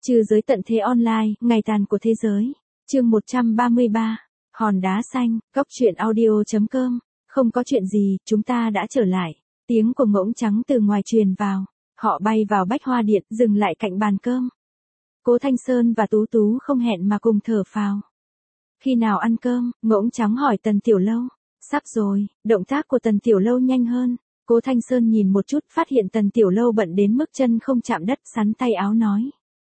Trừ giới tận thế online, ngày tàn của thế giới. Chương 133. Hòn đá xanh, góc truyện audio.com. Không có chuyện gì, chúng ta đã trở lại. Tiếng của ngỗng trắng từ ngoài truyền vào. Họ bay vào Bách Hoa Điện, dừng lại cạnh bàn cơm. Cố Thanh Sơn và Tú Tú không hẹn mà cùng thở phào. Khi nào ăn cơm, ngỗng trắng hỏi Tần Tiểu Lâu. Sắp rồi, động tác của Tần Tiểu Lâu nhanh hơn. Cố Thanh Sơn nhìn một chút, phát hiện Tần Tiểu Lâu bận đến mức chân không chạm đất, sắn tay áo nói.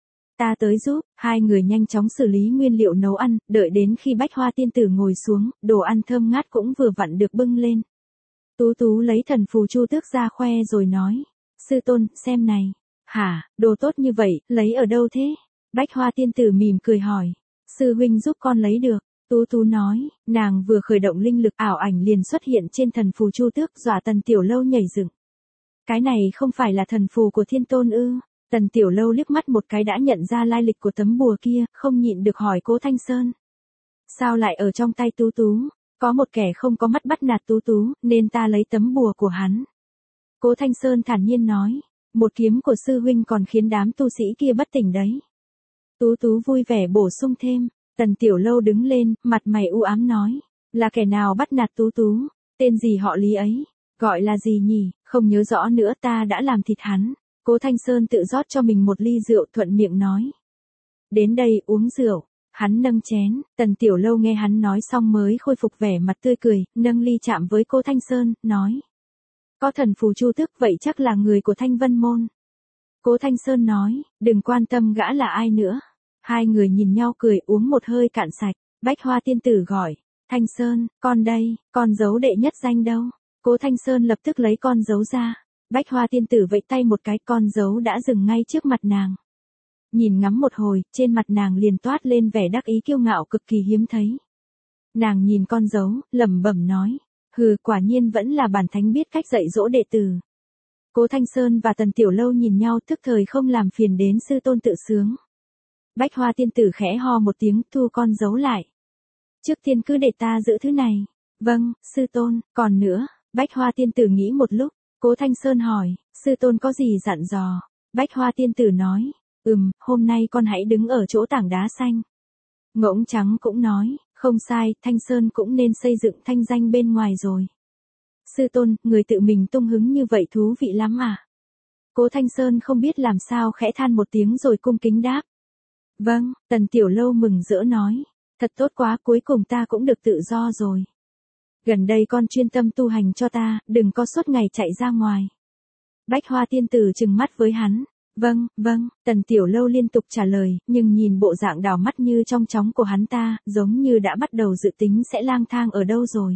Ta tới giúp. Hai người nhanh chóng xử lý nguyên liệu nấu ăn, đợi đến khi Bách Hoa tiên tử ngồi xuống, đồ ăn thơm ngát cũng vừa vặn được bưng lên. Tú Tú lấy thần phù chu tước ra khoe rồi nói. Sư tôn, xem này. Hả, đồ tốt như vậy, lấy ở đâu thế? Bách Hoa tiên tử mỉm cười hỏi. Sư huynh giúp con lấy được. Tú Tú nói, nàng vừa khởi động linh lực ảo ảnh liền xuất hiện trên thần phù chu tước, dọa Tần Tiểu Lâu nhảy dựng. Cái này không phải là thần phù của Thiên Tôn ư? Tần Tiểu Lâu liếc mắt một cái đã nhận ra lai lịch của tấm bùa kia, không nhịn được hỏi Cố Thanh Sơn. Sao lại ở trong tay Tú Tú? Có một kẻ không có mắt bắt nạt Tú Tú, nên ta lấy tấm bùa của hắn. Cố Thanh Sơn thản nhiên nói, một kiếm của sư huynh còn khiến đám tu sĩ kia bất tỉnh đấy. Tú Tú vui vẻ bổ sung thêm. Tần Tiểu Lâu đứng lên, mặt mày u ám nói, là kẻ nào bắt nạt Tú Tú, tên gì họ Lý ấy, gọi là gì nhỉ, không nhớ rõ nữa, ta đã làm thịt hắn. Cố Thanh Sơn tự rót cho mình một ly rượu, thuận miệng nói. Đến đây uống rượu. Hắn nâng chén, Tần Tiểu Lâu nghe hắn nói xong mới khôi phục vẻ mặt tươi cười, nâng ly chạm với Cố Thanh Sơn, nói. Có thần phù chu tước, vậy chắc là người của Thanh Vân Môn. Cố Thanh Sơn nói, đừng quan tâm gã là ai nữa. Hai người nhìn nhau cười, uống một hơi cạn sạch. Bách Hoa tiên tử gọi, Thanh Sơn, con đây, con dấu đệ nhất danh đâu? Cố Thanh Sơn lập tức lấy con dấu ra. Bách Hoa tiên tử vẫy tay một cái, con dấu đã dừng ngay trước mặt nàng. Nhìn ngắm một hồi, trên mặt nàng liền toát lên vẻ đắc ý kiêu ngạo cực kỳ hiếm thấy. Nàng nhìn con dấu, lẩm bẩm nói, hừ, quả nhiên vẫn là bản thánh biết cách dạy dỗ đệ tử. Cố Thanh Sơn và Tần Tiểu Lâu nhìn nhau, tức thời không làm phiền đến sư tôn tự sướng. Bách Hoa tiên tử khẽ ho một tiếng, thu con dấu lại. Trước tiên cứ để ta giữ thứ này. Vâng, sư tôn, còn nữa. Bách Hoa tiên tử nghĩ một lúc. Cố Thanh Sơn hỏi, sư tôn có gì dặn dò? Bách Hoa tiên tử nói, hôm nay con hãy đứng ở chỗ tảng đá xanh. Ngỗng trắng cũng nói, không sai, Thanh Sơn cũng nên xây dựng thanh danh bên ngoài rồi. Sư tôn, người tự mình tung hứng như vậy thú vị lắm à? Cố Thanh Sơn không biết làm sao, khẽ than một tiếng rồi cung kính đáp. Vâng, Tần Tiểu Lâu mừng rỡ nói, thật tốt quá, cuối cùng ta cũng được tự do rồi. Gần đây con chuyên tâm tu hành cho ta, đừng có suốt ngày chạy ra ngoài. Bách Hoa tiên tử trừng mắt với hắn. Vâng, vâng, Tần Tiểu Lâu liên tục trả lời, nhưng nhìn bộ dạng đảo mắt như trong chóng của hắn ta, giống như đã bắt đầu dự tính sẽ lang thang ở đâu rồi.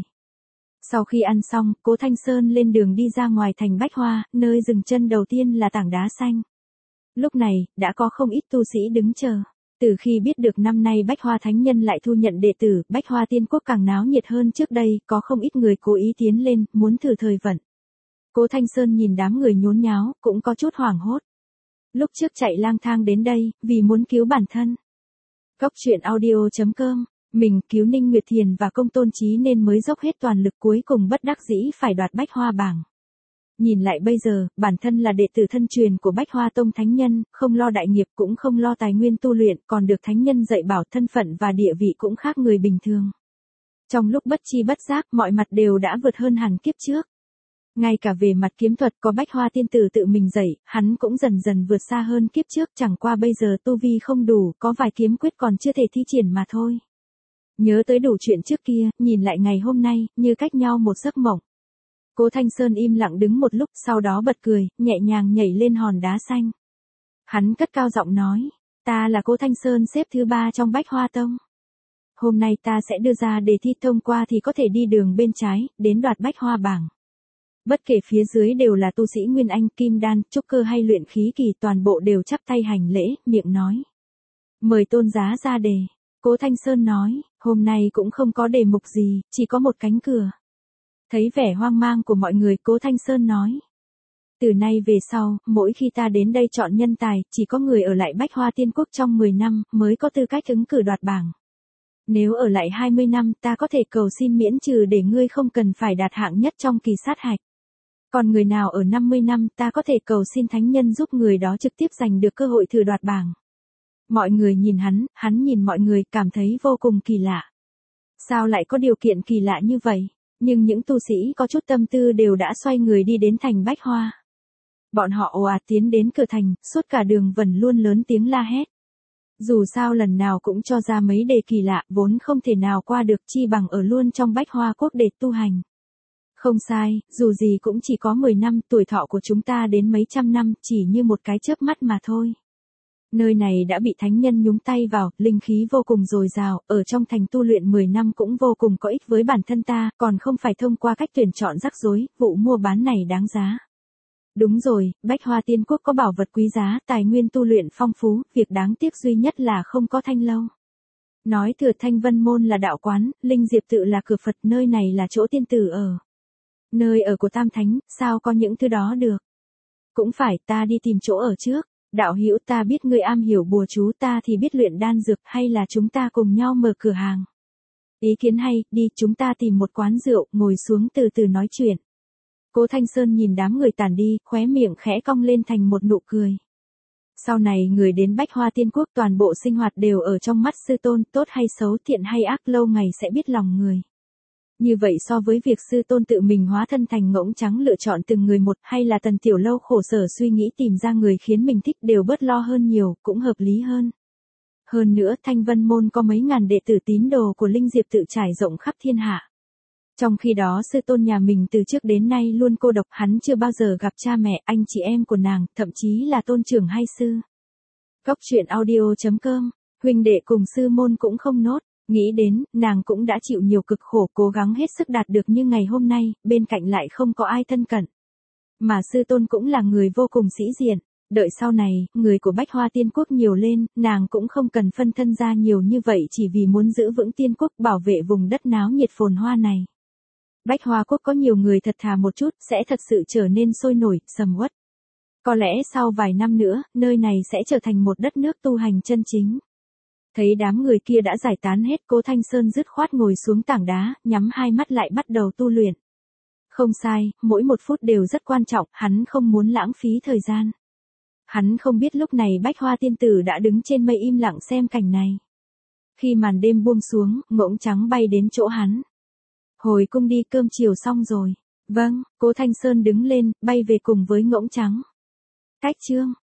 Sau khi ăn xong, Cố Thanh Sơn lên đường đi ra ngoài thành Bách Hoa, nơi dừng chân đầu tiên là tảng đá xanh. Lúc này, đã có không ít tu sĩ đứng chờ. Từ khi biết được năm nay Bách Hoa Thánh Nhân lại thu nhận đệ tử, Bách Hoa Tiên Quốc càng náo nhiệt hơn trước đây, có không ít người cố ý tiến lên, muốn thử thời vận. Cố Thanh Sơn nhìn đám người nhốn nháo, cũng có chút hoảng hốt. Lúc trước chạy lang thang đến đây, vì muốn cứu bản thân. Góc truyện audio.com, mình cứu Ninh Nguyệt Thiền và Công Tôn Chí nên mới dốc hết toàn lực, cuối cùng bất đắc dĩ phải đoạt Bách Hoa bảng. Nhìn lại bây giờ, bản thân là đệ tử thân truyền của Bách Hoa Tông Thánh Nhân, không lo đại nghiệp cũng không lo tài nguyên tu luyện, còn được Thánh Nhân dạy bảo, thân phận và địa vị cũng khác người bình thường. Trong lúc bất chi bất giác, mọi mặt đều đã vượt hơn hẳn kiếp trước. Ngay cả về mặt kiếm thuật có Bách Hoa tiên tử tự mình dạy, hắn cũng dần dần vượt xa hơn kiếp trước, chẳng qua bây giờ tu vi không đủ, có vài kiếm quyết còn chưa thể thi triển mà thôi. Nhớ tới đủ chuyện trước kia, nhìn lại ngày hôm nay, như cách nhau một giấc mộng. Cố Thanh Sơn im lặng đứng một lúc, sau đó bật cười, nhẹ nhàng nhảy lên hòn đá xanh. Hắn cất cao giọng nói, ta là Cố Thanh Sơn, xếp thứ 3 trong Bách Hoa Tông. Hôm nay ta sẽ đưa ra đề thi, thông qua thì có thể đi đường bên trái, đến đoạt Bách Hoa bảng. Bất kể phía dưới đều là tu sĩ Nguyên Anh, Kim Đan, trúc cơ hay luyện khí kỳ, toàn bộ đều chắp tay hành lễ, miệng nói. Mời tôn giá ra đề. Cố Thanh Sơn nói, hôm nay cũng không có đề mục gì, chỉ có một cánh cửa. Thấy vẻ hoang mang của mọi người, Cố Thanh Sơn nói. Từ nay về sau, mỗi khi ta đến đây chọn nhân tài, chỉ có người ở lại Bách Hoa Tiên Quốc trong 10 năm, mới có tư cách ứng cử đoạt bảng. Nếu ở lại 20 năm, ta có thể cầu xin miễn trừ để ngươi không cần phải đạt hạng nhất trong kỳ sát hạch. Còn người nào ở 50 năm, ta có thể cầu xin Thánh Nhân giúp người đó trực tiếp giành được cơ hội thử đoạt bảng. Mọi người nhìn hắn nhìn mọi người cảm thấy vô cùng kỳ lạ. Sao lại có điều kiện kỳ lạ như vậy? Nhưng những tu sĩ có chút tâm tư đều đã xoay người đi đến thành Bách Hoa. Bọn họ ồ ạt tiến đến cửa thành, suốt cả đường vẫn luôn lớn tiếng la hét. Dù sao lần nào cũng cho ra mấy đề kỳ lạ, vốn không thể nào qua được, chi bằng ở luôn trong Bách Hoa Quốc để tu hành. Không sai, dù gì cũng chỉ có 10 năm, tuổi thọ của chúng ta đến mấy trăm năm, chỉ như một cái chớp mắt mà thôi. Nơi này đã bị thánh nhân nhúng tay vào, linh khí vô cùng dồi dào, ở trong thành tu luyện 10 năm cũng vô cùng có ích với bản thân ta, còn không phải thông qua cách tuyển chọn rắc rối, vụ mua bán này đáng giá. Đúng rồi, Bách Hoa Tiên Quốc có bảo vật quý giá, tài nguyên tu luyện phong phú, việc đáng tiếc duy nhất là không có thanh lâu. Nói thừa Thanh Vân Môn là đạo quán, Linh Diệp tự là cửa Phật, nơi này là chỗ tiên tử ở. Nơi ở của Tam Thánh, sao có những thứ đó được? Cũng phải, ta đi tìm chỗ ở trước. Đạo hữu, ta biết ngươi am hiểu bùa chú, ta thì biết luyện đan dược, hay là chúng ta cùng nhau mở cửa hàng. Ý kiến hay, đi, chúng ta tìm một quán rượu, ngồi xuống từ từ nói chuyện. Cố Thanh Sơn nhìn đám người tản đi, khóe miệng khẽ cong lên thành một nụ cười. Sau này người đến Bách Hoa Tiên Quốc toàn bộ sinh hoạt đều ở trong mắt sư tôn, tốt hay xấu, thiện hay ác, lâu ngày sẽ biết lòng người. Như vậy so với việc sư tôn tự mình hóa thân thành Ngỗng Trắng lựa chọn từng người một, hay là Tần Tiểu Lâu khổ sở suy nghĩ tìm ra người khiến mình thích, đều bớt lo hơn nhiều, cũng hợp lý hơn. Hơn nữa Thanh Vân Môn có mấy ngàn đệ tử tín đồ của Linh Diệp tự trải rộng khắp thiên hạ. Trong khi đó sư tôn nhà mình từ trước đến nay luôn cô độc, hắn chưa bao giờ gặp cha mẹ, anh chị em của nàng, thậm chí là tôn trưởng hay sư. Cốc truyện audio.com, huynh đệ cùng sư môn cũng không nốt. Nghĩ đến, nàng cũng đã chịu nhiều cực khổ, cố gắng hết sức đạt được như ngày hôm nay, bên cạnh lại không có ai thân cận. Mà sư tôn cũng là người vô cùng sĩ diện. Đợi sau này, người của Bách Hoa Tiên Quốc nhiều lên, nàng cũng không cần phân thân ra nhiều như vậy chỉ vì muốn giữ vững Tiên Quốc, bảo vệ vùng đất náo nhiệt phồn hoa này. Bách Hoa Quốc có nhiều người thật thà một chút, sẽ thật sự trở nên sôi nổi, sầm uất. Có lẽ sau vài năm nữa, nơi này sẽ trở thành một đất nước tu hành chân chính. Thấy đám người kia đã giải tán hết, Cố Thanh Sơn dứt khoát ngồi xuống tảng đá, nhắm hai mắt lại bắt đầu tu luyện. Không sai, mỗi một phút đều rất quan trọng, hắn không muốn lãng phí thời gian. Hắn không biết lúc này Bách Hoa Tiên Tử đã đứng trên mây im lặng xem cảnh này. Khi màn đêm buông xuống, Ngỗng Trắng bay đến chỗ hắn. Hồi cung đi, cơm chiều xong rồi. Vâng, Cố Thanh Sơn đứng lên, bay về cùng với Ngỗng Trắng. Cách chương